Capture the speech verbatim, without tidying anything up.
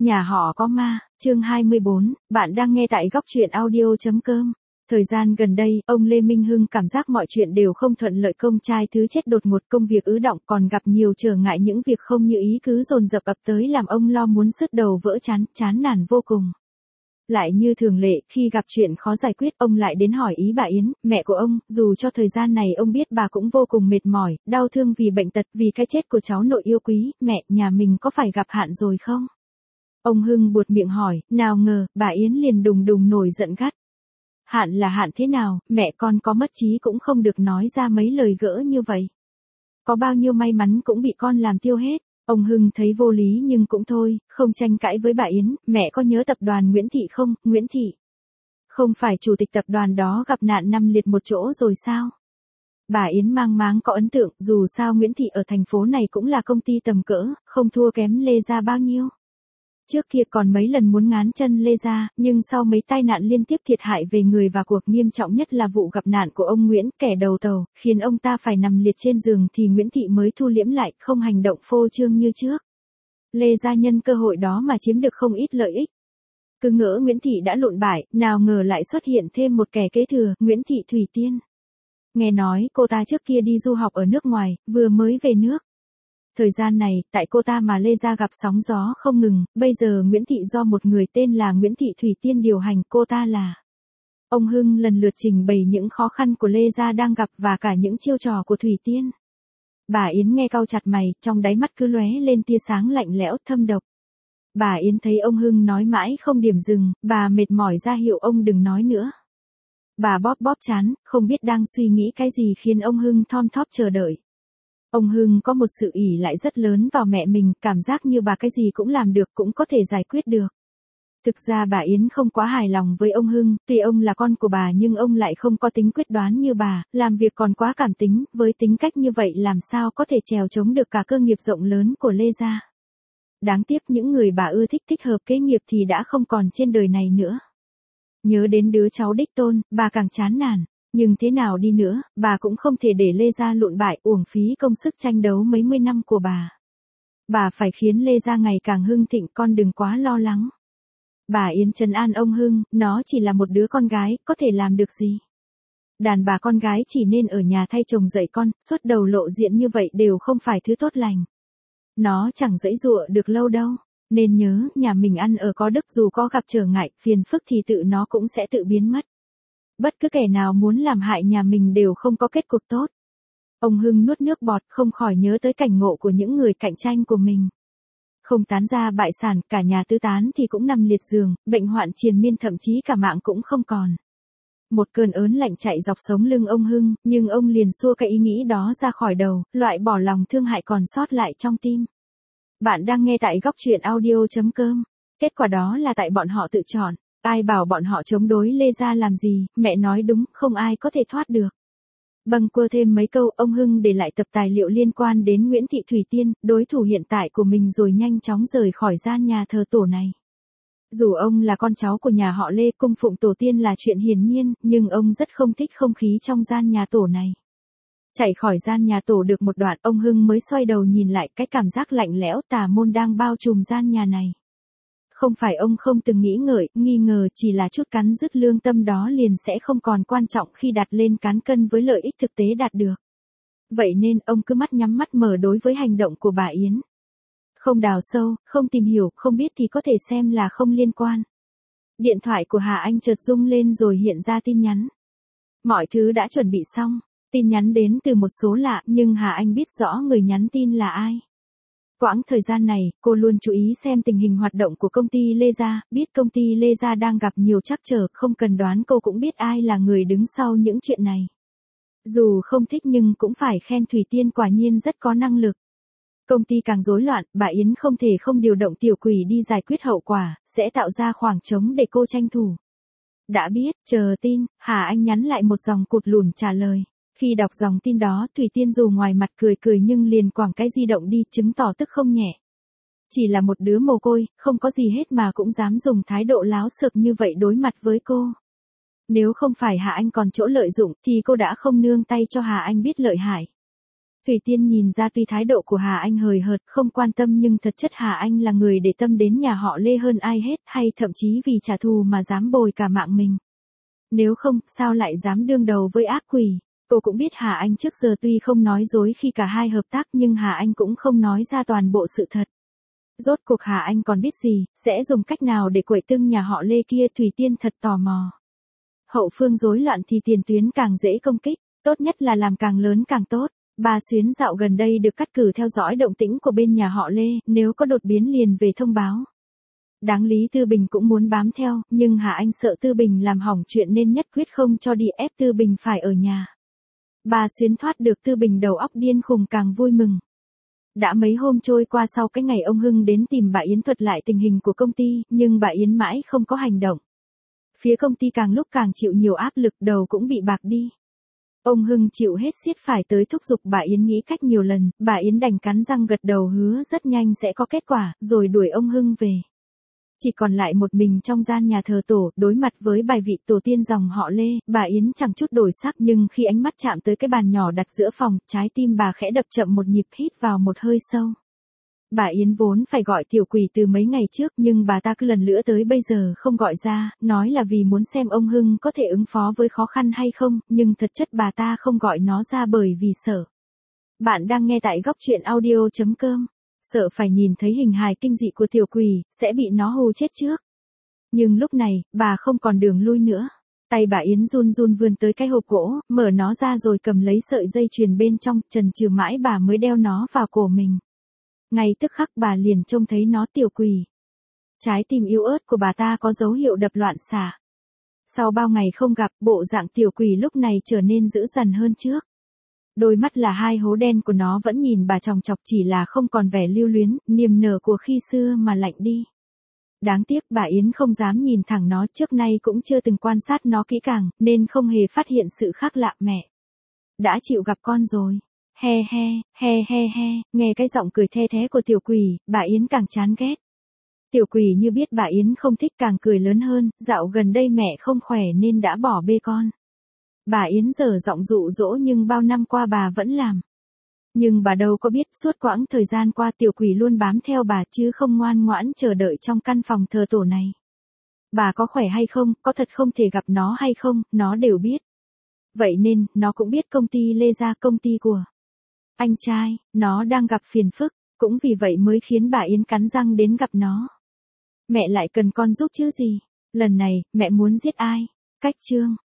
Nhà họ có ma, chương hai mươi bốn, bạn đang nghe tại góc truyện audio.com. Thời gian gần đây, ông Lê Minh Hưng cảm giác mọi chuyện đều không thuận lợi, công trai thứ chết đột ngột, công việc ứ đọng, còn gặp nhiều trở ngại, những việc không như ý cứ dồn dập ập tới làm ông lo muốn sứt đầu vỡ trán, chán nản vô cùng. Lại như thường lệ, khi gặp chuyện khó giải quyết, ông lại đến hỏi ý bà Yến, mẹ của ông, dù cho thời gian này ông biết bà cũng vô cùng mệt mỏi, đau thương vì bệnh tật, vì cái chết của cháu nội yêu quý, mẹ, nhà mình có phải gặp hạn rồi không? Ông Hưng buột miệng hỏi, nào ngờ, bà Yến liền đùng đùng nổi giận gắt. Hạn là hạn thế nào, mẹ con có mất trí cũng không được nói ra mấy lời gỡ như vậy. Có bao nhiêu may mắn cũng bị con làm tiêu hết. Ông Hưng thấy vô lý nhưng cũng thôi, không tranh cãi với bà Yến, mẹ có nhớ tập đoàn Nguyễn Thị không, Nguyễn Thị? Không phải chủ tịch tập đoàn đó gặp nạn nằm liệt một chỗ rồi sao? Bà Yến mang máng có ấn tượng, dù sao Nguyễn Thị ở thành phố này cũng là công ty tầm cỡ, không thua kém Lê Gia bao nhiêu. Trước kia còn mấy lần muốn ngán chân Lê Gia, nhưng sau mấy tai nạn liên tiếp thiệt hại về người và cuộc, nghiêm trọng nhất là vụ gặp nạn của ông Nguyễn, kẻ đầu tàu, khiến ông ta phải nằm liệt trên giường, thì Nguyễn Thị mới thu liễm lại, không hành động phô trương như trước. Lê Gia nhân cơ hội đó mà chiếm được không ít lợi ích. Cứ ngỡ Nguyễn Thị đã lụn bại, nào ngờ lại xuất hiện thêm một kẻ kế thừa, Nguyễn Thị Thủy Tiên. Nghe nói cô ta trước kia đi du học ở nước ngoài, vừa mới về nước. Thời gian này, tại cô ta mà Lê Gia gặp sóng gió không ngừng, bây giờ Nguyễn Thị do một người tên là Nguyễn Thị Thủy Tiên điều hành, cô ta là. Ông Hưng lần lượt trình bày những khó khăn của Lê Gia đang gặp và cả những chiêu trò của Thủy Tiên. Bà Yến nghe cau chặt mày, trong đáy mắt cứ lóe lên tia sáng lạnh lẽo thâm độc. Bà Yến thấy ông Hưng nói mãi không điểm dừng, bà mệt mỏi ra hiệu ông đừng nói nữa. Bà bóp bóp trán, không biết đang suy nghĩ cái gì khiến ông Hưng thon thóp chờ đợi. Ông Hưng có một sự ỷ lại rất lớn vào mẹ mình, cảm giác như bà cái gì cũng làm được, cũng có thể giải quyết được. Thực ra bà Yến không quá hài lòng với ông Hưng, tuy ông là con của bà nhưng ông lại không có tính quyết đoán như bà, làm việc còn quá cảm tính, với tính cách như vậy làm sao có thể trèo chống được cả cơ nghiệp rộng lớn của Lê Gia. Đáng tiếc những người bà ưa thích thích hợp kế nghiệp thì đã không còn trên đời này nữa. Nhớ đến đứa cháu đích tôn, bà càng chán nản. Nhưng thế nào đi nữa, bà cũng không thể để Lê Gia lụn bại, uổng phí công sức tranh đấu mấy mươi năm của bà. Bà phải khiến Lê Gia ngày càng hưng thịnh, con đừng quá lo lắng. Bà Yến trấn an ông Hưng, nó chỉ là một đứa con gái, có thể làm được gì. Đàn bà con gái chỉ nên ở nhà thay chồng dạy con, suốt đầu lộ diện như vậy đều không phải thứ tốt lành. Nó chẳng giãy giụa được lâu đâu. Nên nhớ, nhà mình ăn ở có đức, dù có gặp trở ngại, phiền phức thì tự nó cũng sẽ tự biến mất. Bất cứ kẻ nào muốn làm hại nhà mình đều không có kết cục tốt. Ông Hưng nuốt nước bọt, không khỏi nhớ tới cảnh ngộ của những người cạnh tranh của mình. Không tán gia bại sản, cả nhà tứ tán thì cũng nằm liệt giường, bệnh hoạn triền miên, thậm chí cả mạng cũng không còn. Một cơn ớn lạnh chạy dọc sống lưng ông Hưng, nhưng ông liền xua cái ý nghĩ đó ra khỏi đầu, loại bỏ lòng thương hại còn sót lại trong tim. Bạn đang nghe tại góc truyện audio.com. Kết quả đó là tại bọn họ tự chọn. Ai bảo bọn họ chống đối Lê Gia làm gì, mẹ nói đúng, không ai có thể thoát được. Bâng quơ thêm mấy câu, ông Hưng để lại tập tài liệu liên quan đến Nguyễn Thị Thủy Tiên, đối thủ hiện tại của mình, rồi nhanh chóng rời khỏi gian nhà thờ tổ này. Dù ông là con cháu của nhà họ Lê, cung phụng tổ tiên là chuyện hiển nhiên, nhưng ông rất không thích không khí trong gian nhà tổ này. Chạy khỏi gian nhà tổ được một đoạn, ông Hưng mới xoay đầu nhìn lại, cái cảm giác lạnh lẽo tà môn đang bao trùm gian nhà này. Không phải ông không từng nghĩ ngợi, nghi ngờ, chỉ là chút cắn rứt lương tâm đó liền sẽ không còn quan trọng khi đặt lên cán cân với lợi ích thực tế đạt được. Vậy nên ông cứ mắt nhắm mắt mở đối với hành động của bà Yến. Không đào sâu, không tìm hiểu, không biết thì có thể xem là không liên quan. Điện thoại của Hà Anh chợt rung lên rồi hiện ra tin nhắn. Mọi thứ đã chuẩn bị xong, tin nhắn đến từ một số lạ, nhưng Hà Anh biết rõ người nhắn tin là ai. Quãng thời gian này, cô luôn chú ý xem tình hình hoạt động của công ty Lê Gia, biết công ty Lê Gia đang gặp nhiều trắc trở, không cần đoán cô cũng biết ai là người đứng sau những chuyện này. Dù không thích nhưng cũng phải khen Thủy Tiên quả nhiên rất có năng lực. Công ty càng rối loạn, bà Yến không thể không điều động tiểu quỷ đi giải quyết hậu quả, sẽ tạo ra khoảng trống để cô tranh thủ. Đã biết, chờ tin, Hà Anh nhắn lại một dòng cụt lủn trả lời. Khi đọc dòng tin đó, Thủy Tiên dù ngoài mặt cười cười nhưng liền quẳng cái di động đi, chứng tỏ tức không nhẹ. Chỉ là một đứa mồ côi, không có gì hết mà cũng dám dùng thái độ láo xược như vậy đối mặt với cô. Nếu không phải Hà Anh còn chỗ lợi dụng, thì cô đã không nương tay cho Hà Anh biết lợi hại. Thủy Tiên nhìn ra tuy thái độ của Hà Anh hời hợt, không quan tâm nhưng thật chất Hà Anh là người để tâm đến nhà họ Lê hơn ai hết, hay thậm chí vì trả thù mà dám bồi cả mạng mình. Nếu không, sao lại dám đương đầu với ác quỷ? Cô cũng biết Hà Anh trước giờ tuy không nói dối khi cả hai hợp tác nhưng Hà Anh cũng không nói ra toàn bộ sự thật. Rốt cuộc Hà Anh còn biết gì, sẽ dùng cách nào để quậy tưng nhà họ Lê kia? Thủy Tiên thật tò mò. Hậu phương rối loạn thì tiền tuyến càng dễ công kích, tốt nhất là làm càng lớn càng tốt. Bà Xuyến dạo gần đây được cắt cử theo dõi động tĩnh của bên nhà họ Lê, nếu có đột biến liền về thông báo. Đáng lý Tư Bình cũng muốn bám theo, nhưng Hà Anh sợ Tư Bình làm hỏng chuyện nên nhất quyết không cho đi, ép Tư Bình phải ở nhà. Bà Xuyến thoát được Tư Bình đầu óc điên khùng càng vui mừng. Đã mấy hôm trôi qua sau cái ngày ông Hưng đến tìm bà Yến thuật lại tình hình của công ty, nhưng bà Yến mãi không có hành động. Phía công ty càng lúc càng chịu nhiều áp lực, đầu cũng bị bạc đi. Ông Hưng chịu hết xiết phải tới thúc giục bà Yến nghĩ cách nhiều lần, bà Yến đành cắn răng gật đầu hứa rất nhanh sẽ có kết quả, rồi đuổi ông Hưng về. Chỉ còn lại một mình trong gian nhà thờ tổ, đối mặt với bài vị tổ tiên dòng họ Lê, bà Yến chẳng chút đổi sắc, nhưng khi ánh mắt chạm tới cái bàn nhỏ đặt giữa phòng, trái tim bà khẽ đập chậm một nhịp, hít vào một hơi sâu. Bà Yến vốn phải gọi tiểu quỷ từ mấy ngày trước, nhưng bà ta cứ lần nữa tới bây giờ không gọi ra, nói là vì muốn xem ông Hưng có thể ứng phó với khó khăn hay không, nhưng thật chất bà ta không gọi nó ra bởi vì sợ. Bạn đang nghe tại góc truyện audio chấm com. Sợ phải nhìn thấy hình hài kinh dị của tiểu quỷ, sẽ bị nó hù chết trước. Nhưng lúc này, bà không còn đường lui nữa. Tay bà Yến run run vươn tới cái hộp gỗ, mở nó ra rồi cầm lấy sợi dây chuyền bên trong, chần chừ mãi bà mới đeo nó vào cổ mình. Ngay tức khắc bà liền trông thấy nó, tiểu quỷ. Trái tim yếu ớt của bà ta có dấu hiệu đập loạn xạ. Sau bao ngày không gặp, bộ dạng tiểu quỷ lúc này trở nên dữ dằn hơn trước. Đôi mắt là hai hố đen của nó vẫn nhìn bà chòng chọc, chỉ là không còn vẻ lưu luyến, niềm nở của khi xưa mà lạnh đi. Đáng tiếc bà Yến không dám nhìn thẳng nó, trước nay cũng chưa từng quan sát nó kỹ càng, nên không hề phát hiện sự khác lạ. Mẹ đã chịu gặp con rồi. He he, he he he, nghe cái giọng cười the thé của tiểu quỷ, bà Yến càng chán ghét. Tiểu quỷ như biết bà Yến không thích càng cười lớn hơn, dạo gần đây mẹ không khỏe nên đã bỏ bê con. Bà Yến dở giọng dụ dỗ nhưng bao năm qua bà vẫn làm. Nhưng bà đâu có biết, suốt quãng thời gian qua tiểu quỷ luôn bám theo bà chứ không ngoan ngoãn chờ đợi trong căn phòng thờ tổ này. Bà có khỏe hay không, có thật không thể gặp nó hay không, nó đều biết. Vậy nên, nó cũng biết công ty Lê Gia, công ty của anh trai, nó đang gặp phiền phức, cũng vì vậy mới khiến bà Yến cắn răng đến gặp nó. Mẹ lại cần con giúp chứ gì? Lần này, mẹ muốn giết ai? Cách chương